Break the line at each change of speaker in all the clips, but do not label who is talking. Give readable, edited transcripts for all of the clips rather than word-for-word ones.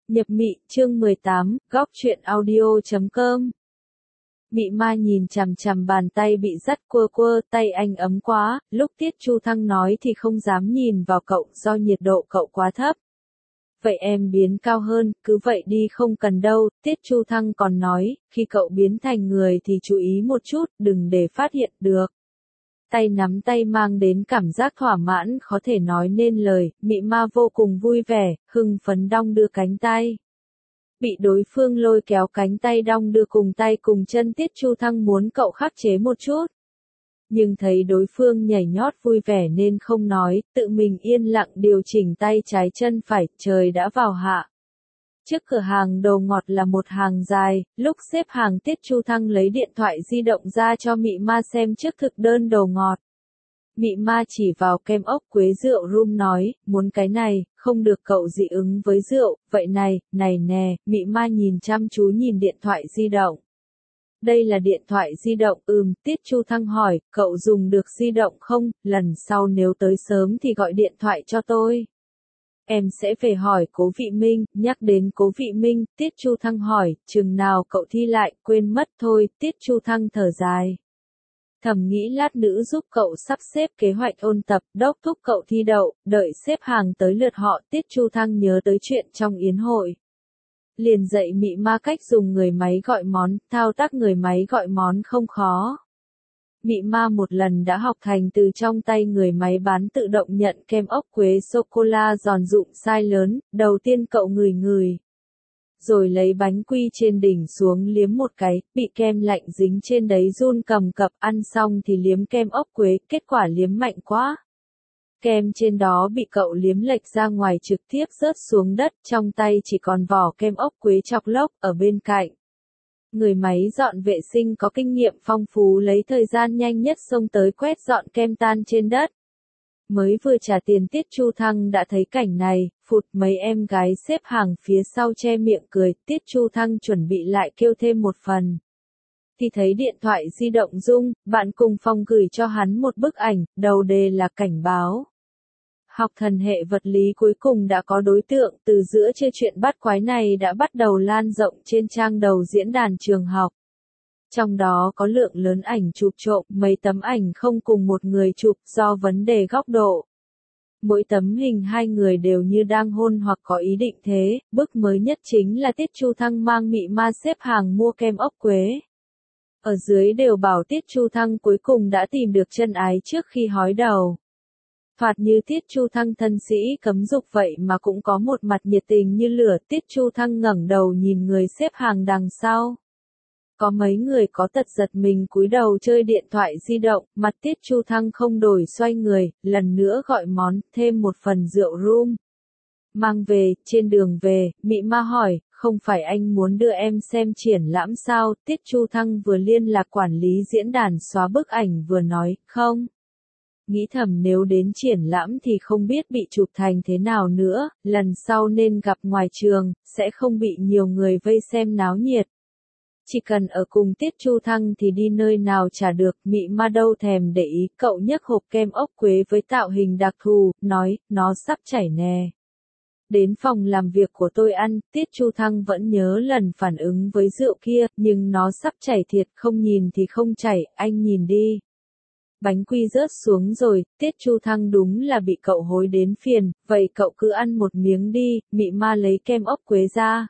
Nhập mị, chương 18, góc truyện audio.com. Mị ma nhìn chằm chằm bàn tay bị dắt quơ quơ, tay anh ấm quá, lúc Tiết Chu Thăng nói thì không dám nhìn vào cậu do nhiệt độ cậu quá thấp. Vậy em biến cao hơn, cứ vậy đi không cần đâu, Tiết Chu Thăng còn nói, khi cậu biến thành người thì chú ý một chút, đừng để phát hiện được. Tay nắm tay mang đến cảm giác thỏa mãn khó thể nói nên lời, mị ma vô cùng vui vẻ, hưng phấn đong đưa cánh tay. Bị đối phương lôi kéo cánh tay đong đưa cùng tay cùng chân, Tiết Chu Thăng muốn cậu khắc chế một chút. Nhưng thấy đối phương nhảy nhót vui vẻ nên không nói, tự mình yên lặng điều chỉnh tay trái chân phải, trời đã vào hạ. Trước cửa hàng đồ ngọt là một hàng dài, lúc xếp hàng Tiết Chu Thăng lấy điện thoại di động ra cho mị ma xem trước thực đơn đồ ngọt. Mị ma chỉ vào kem ốc quế rượu rum nói, muốn cái này, không được cậu dị ứng với rượu, vậy này nè, mị ma nhìn chăm chú nhìn điện thoại di động. Đây là điện thoại di động, Tiết Chu Thăng hỏi, cậu dùng được di động không, lần sau nếu tới sớm thì gọi điện thoại cho tôi. Em sẽ về hỏi Cố Vị Minh, nhắc đến Cố Vị Minh, Tiết Chu Thăng hỏi, chừng nào cậu thi lại, quên mất thôi, Tiết Chu Thăng thở dài. Thầm nghĩ lát nữa giúp cậu sắp xếp kế hoạch ôn tập, đốc thúc cậu thi đậu, đợi xếp hàng tới lượt họ, Tiết Chu Thăng nhớ tới chuyện trong yến hội. Liền dạy mị ma cách dùng người máy gọi món, thao tác người máy gọi món không khó. Mị ma một lần đã học thành từ trong tay người máy bán tự động nhận kem ốc quế sô-cô-la giòn rụm size lớn, đầu tiên cậu ngửi. Rồi lấy bánh quy trên đỉnh xuống liếm một cái, bị kem lạnh dính trên đấy run cầm cập, ăn xong thì liếm kem ốc quế, kết quả liếm mạnh quá. Kem trên đó bị cậu liếm lệch ra ngoài trực tiếp rớt xuống đất, trong tay chỉ còn vỏ kem ốc quế chọc lốc ở bên cạnh. Người máy dọn vệ sinh có kinh nghiệm phong phú lấy thời gian nhanh nhất xông tới quét dọn kem tan trên đất. Mới vừa trả tiền Tiết Chu Thăng đã thấy cảnh này, phụt mấy em gái xếp hàng phía sau che miệng cười, Tiết Chu Thăng chuẩn bị lại kêu thêm một phần. Thì thấy điện thoại di động rung, bạn cùng phòng gửi cho hắn một bức ảnh, đầu đề là cảnh báo. Học thần hệ vật lý cuối cùng đã có đối tượng, từ giữa chơi chuyện bắt quái này đã bắt đầu lan rộng trên trang đầu diễn đàn trường học. Trong đó có lượng lớn ảnh chụp trộm, mấy tấm ảnh không cùng một người chụp do vấn đề góc độ. Mỗi tấm hình hai người đều như đang hôn hoặc có ý định thế, bức mới nhất chính là Tiết Chu Thăng mang mị ma xếp hàng mua kem ốc quế. Ở dưới đều bảo Tiết Chu Thăng cuối cùng đã tìm được chân ái trước khi hói đầu. Thoạt như Tiết Chu Thăng thân sĩ cấm dục vậy mà cũng có một mặt nhiệt tình như lửa, Tiết Chu Thăng ngẩng đầu nhìn người xếp hàng đằng sau. Có mấy người có tật giật mình cúi đầu chơi điện thoại di động, mặt Tiết Chu Thăng không đổi xoay người, lần nữa gọi món, thêm một phần rượu rum. Mang về, trên đường về, mị ma hỏi, không phải anh muốn đưa em xem triển lãm sao, Tiết Chu Thăng vừa liên lạc quản lý diễn đàn xóa bức ảnh vừa nói, không. Nghĩ thầm nếu đến triển lãm thì không biết bị chụp thành thế nào nữa, lần sau nên gặp ngoài trường, sẽ không bị nhiều người vây xem náo nhiệt. Chỉ cần ở cùng Tiết Chu Thăng thì đi nơi nào chả được, mị ma đâu thèm để ý, cậu nhấc hộp kem ốc quế với tạo hình đặc thù, nói, nó sắp chảy nè. Đến phòng làm việc của tôi ăn, Tiết Chu Thăng vẫn nhớ lần phản ứng với rượu kia, nhưng nó sắp chảy thiệt, không nhìn thì không chảy, anh nhìn đi. Bánh quy rớt xuống rồi, Tiết Chu Thăng đúng là bị cậu hối đến phiền, vậy cậu cứ ăn một miếng đi, mị ma lấy kem ốc quế ra.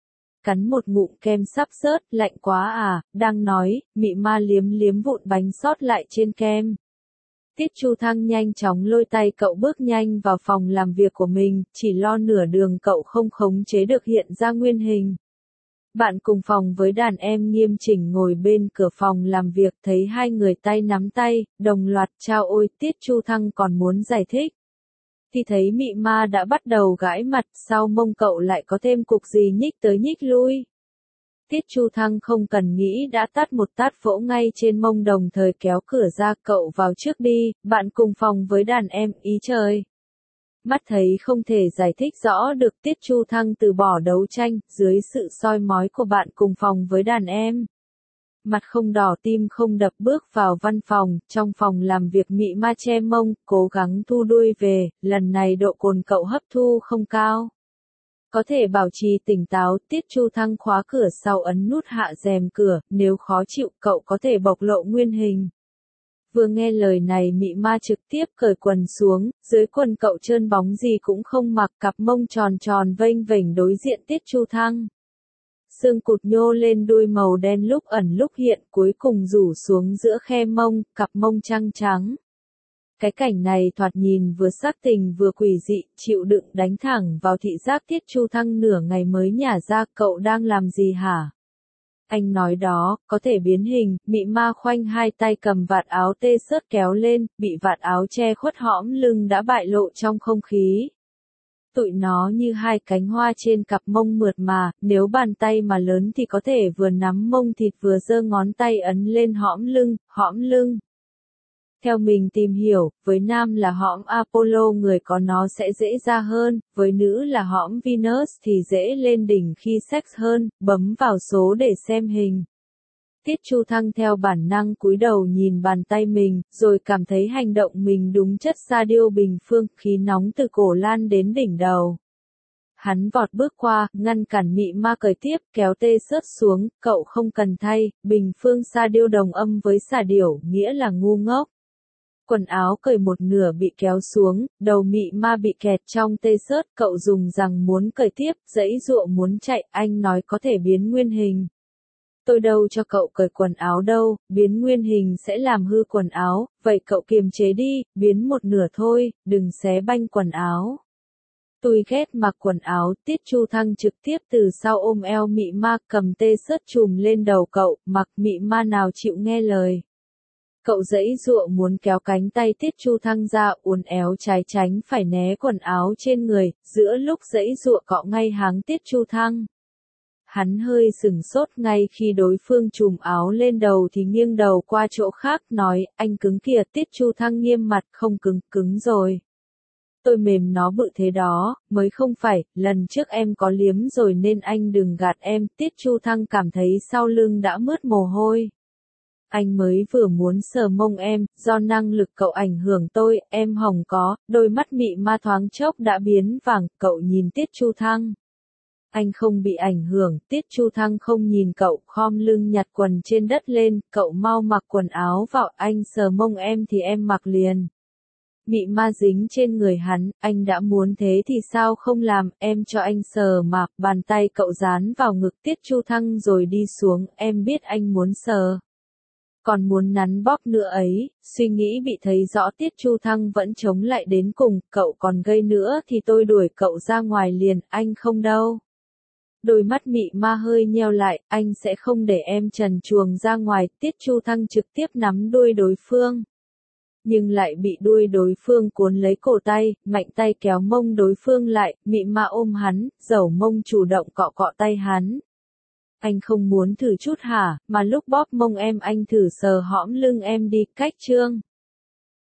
Cắn một ngụm kem sắp rớt, lạnh quá à, đang nói, mị ma liếm vụn bánh sót lại trên kem. Tiết Chu Thăng nhanh chóng lôi tay cậu bước nhanh vào phòng làm việc của mình, chỉ lo nửa đường cậu không khống chế được hiện ra nguyên hình. Bạn cùng phòng với đàn em nghiêm chỉnh ngồi bên cửa phòng làm việc thấy hai người tay nắm tay, đồng loạt chao ôi, Tiết Chu Thăng còn muốn giải thích. Thì thấy mị ma đã bắt đầu gãi mặt, sau mông cậu lại có thêm cục gì nhích tới nhích lui. Tiết Chu Thăng không cần nghĩ đã tát một tát vỗ ngay trên mông đồng thời kéo cửa ra, cậu vào trước đi, bạn cùng phòng với đàn em, ý trời. Mắt thấy không thể giải thích rõ được, Tiết Chu Thăng từ bỏ đấu tranh, dưới sự soi mói của bạn cùng phòng với đàn em. Mặt không đỏ tim không đập bước vào văn phòng, trong phòng làm việc mị ma che mông, cố gắng thu đuôi về, lần này độ cồn cậu hấp thu không cao. Có thể bảo trì tỉnh táo, Tiết Chu Thăng khóa cửa sau ấn nút hạ rèm cửa, nếu khó chịu cậu có thể bộc lộ nguyên hình. Vừa nghe lời này Mị Ma trực tiếp cởi quần xuống, dưới quần cậu trơn bóng gì cũng không mặc, cặp mông tròn tròn vênh vểnh đối diện Tiết Chu Thăng. Xương cụt nhô lên đuôi màu đen lúc ẩn lúc hiện, cuối cùng rủ xuống giữa khe mông, cặp mông trăng trắng. Cái cảnh này thoạt nhìn vừa sắc tình vừa quỷ dị, chịu đựng đánh thẳng vào thị giác Tiết Chu Thăng nửa ngày mới nhả ra, cậu đang làm gì hả? Anh nói đó, có thể biến hình. Mị Ma khoanh hai tay cầm vạt áo tê xớt kéo lên, bị vạt áo che khuất hõm lưng đã bại lộ trong không khí. Tụi nó như hai cánh hoa trên cặp mông mượt mà, nếu bàn tay mà lớn thì có thể vừa nắm mông thịt vừa giơ ngón tay ấn lên hõm lưng, hõm lưng. Theo mình tìm hiểu, với nam là hõm Apollo người có nó sẽ dễ ra hơn, với nữ là hõm Venus thì dễ lên đỉnh khi sex hơn, bấm vào số để xem hình. Tiết Chu Thăng theo bản năng cúi đầu nhìn bàn tay mình, rồi cảm thấy hành động mình đúng chất sa điêu bình phương, khí nóng từ cổ lan đến đỉnh đầu. Hắn vọt bước qua, ngăn cản Mị Ma cởi tiếp, kéo tê xớt xuống, cậu không cần thay, bình phương sa điêu đồng âm với xà điểu, nghĩa là ngu ngốc. Quần áo cởi một nửa bị kéo xuống, đầu Mị Ma bị kẹt trong tê xớt, cậu dùng rằng muốn cởi tiếp, giãy giụa muốn chạy, anh nói có thể biến nguyên hình. Tôi đâu cho cậu cởi quần áo đâu, biến nguyên hình sẽ làm hư quần áo, vậy cậu kiềm chế đi, biến một nửa thôi, đừng xé banh quần áo. Tôi ghét mặc quần áo, Tiết Chu Thăng trực tiếp từ sau ôm eo Mị Ma cầm tê xớt chùm lên đầu cậu, mặc Mị Ma nào chịu nghe lời. Cậu giãy giụa muốn kéo cánh tay Tiết Chu Thăng ra, uốn éo trái tránh phải né quần áo trên người, giữa lúc giãy giụa cọ ngay háng Tiết Chu Thăng. Hắn hơi sửng sốt ngay khi đối phương trùm áo lên đầu thì nghiêng đầu qua chỗ khác nói, anh cứng kìa. Tiết Chu Thăng nghiêm mặt, không cứng, cứng rồi. Tôi mềm nó bự thế đó, mới không phải, lần trước em có liếm rồi nên anh đừng gạt em. Tiết Chu Thăng cảm thấy sau lưng đã mướt mồ hôi. Anh mới vừa muốn sờ mông em, do năng lực cậu ảnh hưởng tôi, em hồng có, đôi mắt Mị Ma thoáng chốc đã biến vàng, cậu nhìn Tiết Chu Thăng. Anh không bị ảnh hưởng, Tiết Chu Thăng không nhìn cậu, khom lưng nhặt quần trên đất lên, cậu mau mặc quần áo vào, anh sờ mông em thì em mặc liền. Mị Ma dính trên người hắn, anh đã muốn thế thì sao không làm, em cho anh sờ mà, bàn tay cậu dán vào ngực Tiết Chu Thăng rồi đi xuống, em biết anh muốn sờ. Còn muốn nắn bóp nữa ấy, suy nghĩ bị thấy rõ Tiết Chu Thăng vẫn chống lại đến cùng, cậu còn gây nữa thì tôi đuổi cậu ra ngoài liền, anh không đâu. Đôi mắt Mị Ma hơi nheo lại, anh sẽ không để em trần truồng ra ngoài, Tiết Chu Thăng trực tiếp nắm đuôi đối phương. Nhưng lại bị đuôi đối phương cuốn lấy cổ tay, mạnh tay kéo mông đối phương lại, Mị Ma ôm hắn, dẩu mông chủ động cọ cọ tay hắn. Anh không muốn thử chút hả, mà lúc bóp mông em anh thử sờ hõm lưng em đi, cách trương.